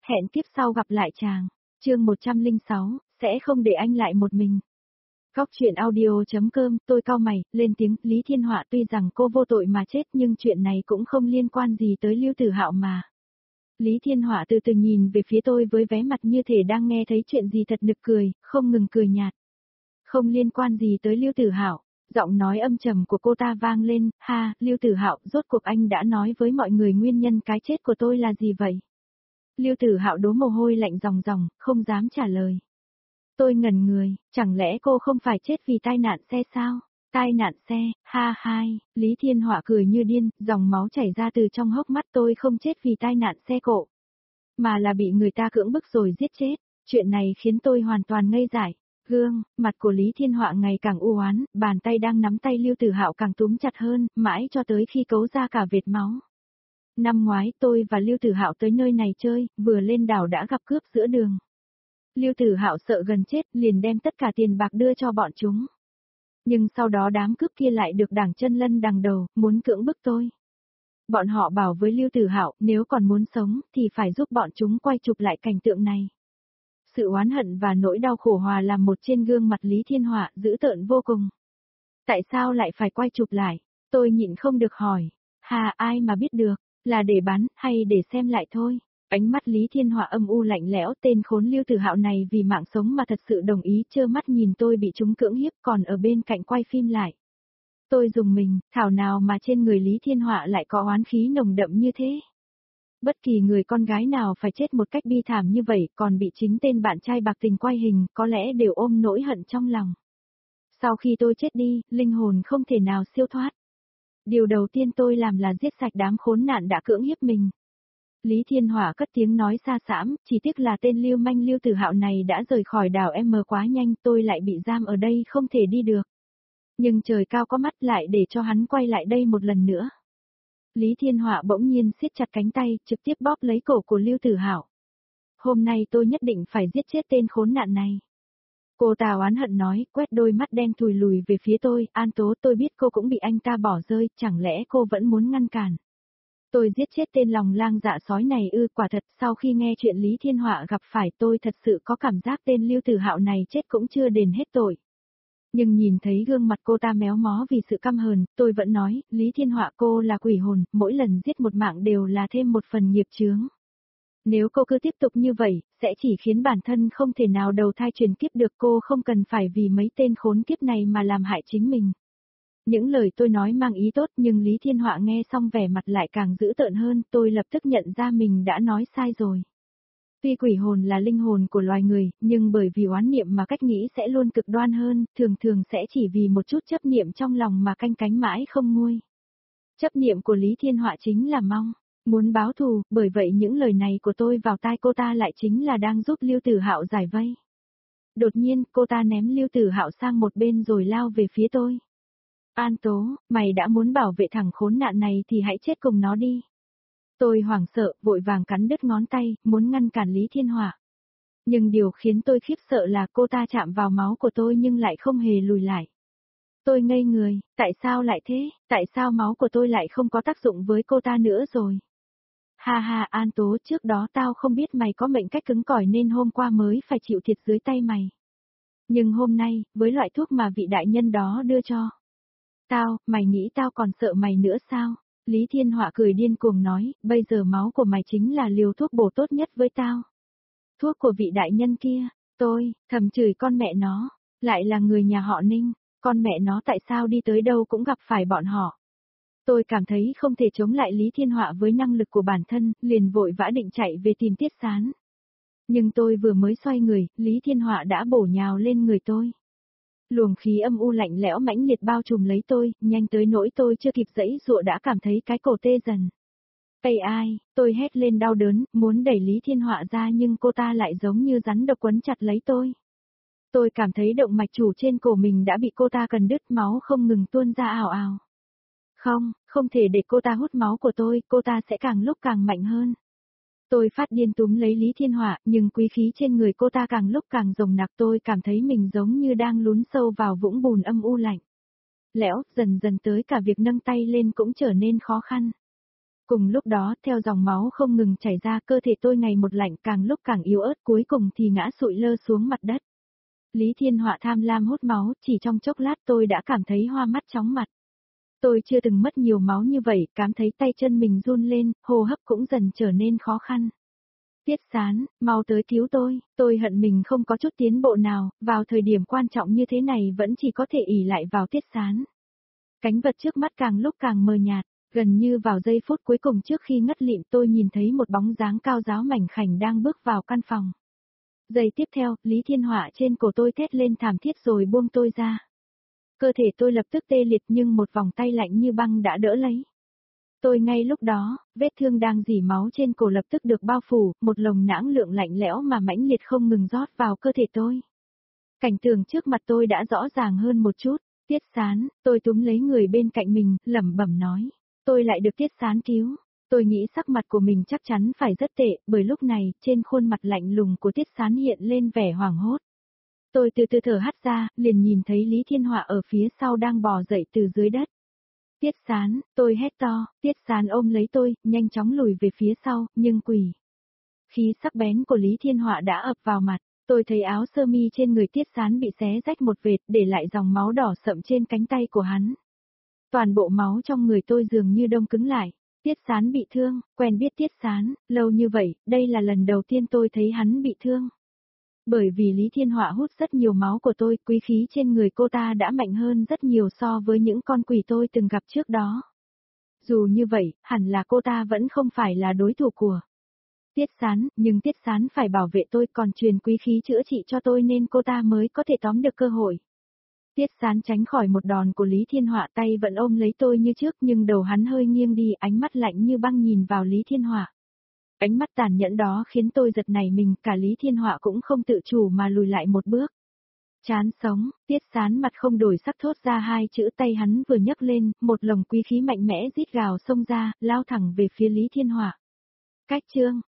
Hẹn kiếp sau gặp lại chàng. Chương 106, sẽ không để anh lại một mình. Góc truyện audio.com, tôi cau mày, lên tiếng, Lý Thiên Họa tuy rằng cô vô tội mà chết nhưng chuyện này cũng không liên quan gì tới Lưu Tử Hạo mà. Lý Thiên Họa từ từ nhìn về phía tôi với vẻ mặt như thể đang nghe thấy chuyện gì thật nực cười, không ngừng cười nhạt. Không liên quan gì tới Lưu Tử Hạo. Giọng nói âm trầm của cô ta vang lên, ha, Lưu Tử Hạo, rốt cuộc anh đã nói với mọi người nguyên nhân cái chết của tôi là gì vậy? Lưu Tử Hạo đổ mồ hôi lạnh ròng ròng, không dám trả lời. Tôi ngẩn người, chẳng lẽ cô không phải chết vì tai nạn xe sao? Tai nạn xe, ha hai, Lý Thiên Họa cười như điên, dòng máu chảy ra từ trong hốc mắt. Tôi không chết vì tai nạn xe cộ, mà là bị người ta cưỡng bức rồi giết chết. Chuyện này khiến tôi hoàn toàn ngây dại. Gương, mặt của Lý Thiên Họa ngày càng u oán, bàn tay đang nắm tay Lưu Tử Hạo càng túm chặt hơn, mãi cho tới khi cấu ra cả vệt máu. Năm ngoái tôi và Lưu Tử Hạo tới nơi này chơi, vừa lên đảo đã gặp cướp giữa đường. Lưu Tử Hạo sợ gần chết, liền đem tất cả tiền bạc đưa cho bọn chúng. Nhưng sau đó đám cướp kia lại được đảng chân lân đằng đầu, muốn cưỡng bức tôi. Bọn họ bảo với Lưu Tử Hạo, nếu còn muốn sống, thì phải giúp bọn chúng quay chụp lại cảnh tượng này. Sự oán hận và nỗi đau khổ hòa làm một trên gương mặt Lý Thiên Họa, dữ tợn vô cùng. Tại sao lại phải quay chụp lại? Tôi nhịn không được hỏi. Hà, ai mà biết được, là để bán, hay để xem lại thôi. Ánh mắt Lý Thiên Họa âm u lạnh lẽo, tên khốn Lưu Tử Hạo này vì mạng sống mà thật sự đồng ý trơ mắt nhìn tôi bị chúng cưỡng hiếp còn ở bên cạnh quay phim lại. Tôi rùng mình, thảo nào mà trên người Lý Thiên Họa lại có oán khí nồng đậm như thế. Bất kỳ người con gái nào phải chết một cách bi thảm như vậy còn bị chính tên bạn trai bạc tình quay hình có lẽ đều ôm nỗi hận trong lòng. Sau khi tôi chết đi, linh hồn không thể nào siêu thoát. Điều đầu tiên tôi làm là giết sạch đám khốn nạn đã cưỡng hiếp mình. Lý Thiên Họa cất tiếng nói xa xãm, chỉ tiếc là tên lưu manh Lưu Tử Hạo này đã rời khỏi đảo M quá nhanh, tôi lại bị giam ở đây không thể đi được. Nhưng trời cao có mắt lại để cho hắn quay lại đây một lần nữa. Lý Thiên Họa bỗng nhiên siết chặt cánh tay, trực tiếp bóp lấy cổ của Lưu Tử Hạo. Hôm nay tôi nhất định phải giết chết tên khốn nạn này. Cô ta oán hận nói, quét đôi mắt đen thùi lùi về phía tôi, An Tố, tôi biết cô cũng bị anh ta bỏ rơi, chẳng lẽ cô vẫn muốn ngăn cản? Tôi giết chết tên lòng lang dạ sói này ư? Quả thật, sau khi nghe chuyện Lý Thiên Họa gặp phải tôi thật sự có cảm giác tên Lưu Tử Hạo này chết cũng chưa đền hết tội. Nhưng nhìn thấy gương mặt cô ta méo mó vì sự căm hờn, tôi vẫn nói, Lý Thiên Họa, cô là quỷ hồn, mỗi lần giết một mạng đều là thêm một phần nghiệp chướng. Nếu cô cứ tiếp tục như vậy, sẽ chỉ khiến bản thân không thể nào đầu thai truyền kiếp được. Cô không cần phải vì mấy tên khốn kiếp này mà làm hại chính mình. Những lời tôi nói mang ý tốt nhưng Lý Thiên Họa nghe xong vẻ mặt lại càng dữ tợn hơn, tôi lập tức nhận ra mình đã nói sai rồi. Tuy quỷ hồn là linh hồn của loài người, nhưng bởi vì oán niệm mà cách nghĩ sẽ luôn cực đoan hơn, thường thường sẽ chỉ vì một chút chấp niệm trong lòng mà canh cánh mãi không nguôi. Chấp niệm của Lý Thiên Họa chính là muốn báo thù, bởi vậy những lời này của tôi vào tai cô ta lại chính là đang giúp Lưu Tử Hạo giải vây. Đột nhiên, cô ta ném Lưu Tử Hạo sang một bên rồi lao về phía tôi. An Tố, mày đã muốn bảo vệ thằng khốn nạn này thì hãy chết cùng nó đi. Tôi hoảng sợ, vội vàng cắn đứt ngón tay, muốn ngăn cản Lý Thiên Họa. Nhưng điều khiến tôi khiếp sợ là cô ta chạm vào máu của tôi nhưng lại không hề lùi lại. Tôi ngây người, tại sao lại thế, tại sao máu của tôi lại không có tác dụng với cô ta nữa rồi? Ha ha, An Tố, trước đó tao không biết mày có mệnh cách cứng cỏi nên hôm qua mới phải chịu thiệt dưới tay mày. Nhưng hôm nay, với loại thuốc mà vị đại nhân đó đưa cho mày nghĩ tao còn sợ mày nữa sao? Lý Thiên Họa cười điên cuồng nói, bây giờ máu của mày chính là liều thuốc bổ tốt nhất với tao. Thuốc của vị đại nhân kia, tôi thầm chửi con mẹ nó, lại là người nhà họ Ninh, con mẹ nó tại sao đi tới đâu cũng gặp phải bọn họ. Tôi cảm thấy không thể chống lại Lý Thiên Họa với năng lực của bản thân, liền vội vã định chạy về tìm Tiết Sán. Nhưng tôi vừa mới xoay người, Lý Thiên Họa đã bổ nhào lên người tôi. Luồng khí âm u lạnh lẽo mãnh liệt bao trùm lấy tôi, nhanh tới nỗi tôi chưa kịp giãy giụa đã cảm thấy cái cổ tê dần. Ây ai, tôi hét lên đau đớn, muốn đẩy Lý Thiên Họa ra nhưng cô ta lại giống như rắn độc quấn chặt lấy tôi. Tôi cảm thấy động mạch chủ trên cổ mình đã bị cô ta cần đứt, máu không ngừng tuôn ra ào ào. Không thể để cô ta hút máu của tôi, cô ta sẽ càng lúc càng mạnh hơn. Tôi phát điên túm lấy Lý Thiên Họa, nhưng quý khí trên người cô ta càng lúc càng dồn nặc, tôi cảm thấy mình giống như đang lún sâu vào vũng bùn âm u lạnh. Lẽo, dần dần tới cả việc nâng tay lên cũng trở nên khó khăn. Cùng lúc đó, theo dòng máu không ngừng chảy ra, cơ thể tôi ngày một lạnh, càng lúc càng yếu ớt, cuối cùng thì ngã sụi lơ xuống mặt đất. Lý Thiên Họa tham lam hút máu, chỉ trong chốc lát tôi đã cảm thấy hoa mắt chóng mặt. Tôi chưa từng mất nhiều máu như vậy, cảm thấy tay chân mình run lên, hô hấp cũng dần trở nên khó khăn. Tiết Sán, mau tới cứu tôi hận mình không có chút tiến bộ nào, vào thời điểm quan trọng như thế này vẫn chỉ có thể ỷ lại vào Tiết Sán. Cánh vật trước mắt càng lúc càng mờ nhạt, gần như vào giây phút cuối cùng trước khi ngất lịm tôi nhìn thấy một bóng dáng cao ráo mảnh khảnh đang bước vào căn phòng. Giây tiếp theo, Lý Thiên Họa trên cổ tôi thét lên thảm thiết rồi buông tôi ra. Cơ thể tôi lập tức tê liệt nhưng một vòng tay lạnh như băng đã đỡ lấy. Tôi ngay lúc đó, vết thương đang rỉ máu trên cổ lập tức được bao phủ, một lồng nãng lượng lạnh lẽo mà mãnh liệt không ngừng rót vào cơ thể tôi. Cảnh tượng trước mặt tôi đã rõ ràng hơn một chút. Tiết Sán, tôi túm lấy người bên cạnh mình, lẩm bẩm nói. Tôi lại được Tiết Sán cứu. Tôi nghĩ sắc mặt của mình chắc chắn phải rất tệ, bởi lúc này, trên khuôn mặt lạnh lùng của Tiết Sán hiện lên vẻ hoảng hốt. Tôi từ từ thở hắt ra, liền nhìn thấy Lý Thiên Họa ở phía sau đang bò dậy từ dưới đất. Tiết Sán, tôi hét to, Tiết Sán ôm lấy tôi, nhanh chóng lùi về phía sau, nhưng quỷ. Khí sắc bén của Lý Thiên Họa đã ập vào mặt, tôi thấy áo sơ mi trên người Tiết Sán bị xé rách một vệt, để lại dòng máu đỏ sậm trên cánh tay của hắn. Toàn bộ máu trong người tôi dường như đông cứng lại. Tiết Sán bị thương, quen biết Tiết Sán, lâu như vậy, đây là lần đầu tiên tôi thấy hắn bị thương. Bởi vì Lý Thiên Họa hút rất nhiều máu của tôi, quý khí trên người cô ta đã mạnh hơn rất nhiều so với những con quỷ tôi từng gặp trước đó. Dù như vậy, hẳn là cô ta vẫn không phải là đối thủ của Tiết Sán, nhưng Tiết Sán phải bảo vệ tôi còn truyền quý khí chữa trị cho tôi nên cô ta mới có thể tóm được cơ hội. Tiết Sán tránh khỏi một đòn của Lý Thiên Họa, tay vẫn ôm lấy tôi như trước nhưng đầu hắn hơi nghiêng đi, ánh mắt lạnh như băng nhìn vào Lý Thiên Họa. Ánh mắt tàn nhẫn đó khiến tôi giật nảy mình, cả Lý Thiên Họa cũng không tự chủ mà lùi lại một bước. Chán sống, Tiết Sán mặt không đổi sắc thốt ra hai chữ, tay hắn vừa nhấc lên, một lồng quý khí mạnh mẽ rít gào xông ra, lao thẳng về phía Lý Thiên Họa. Cách chương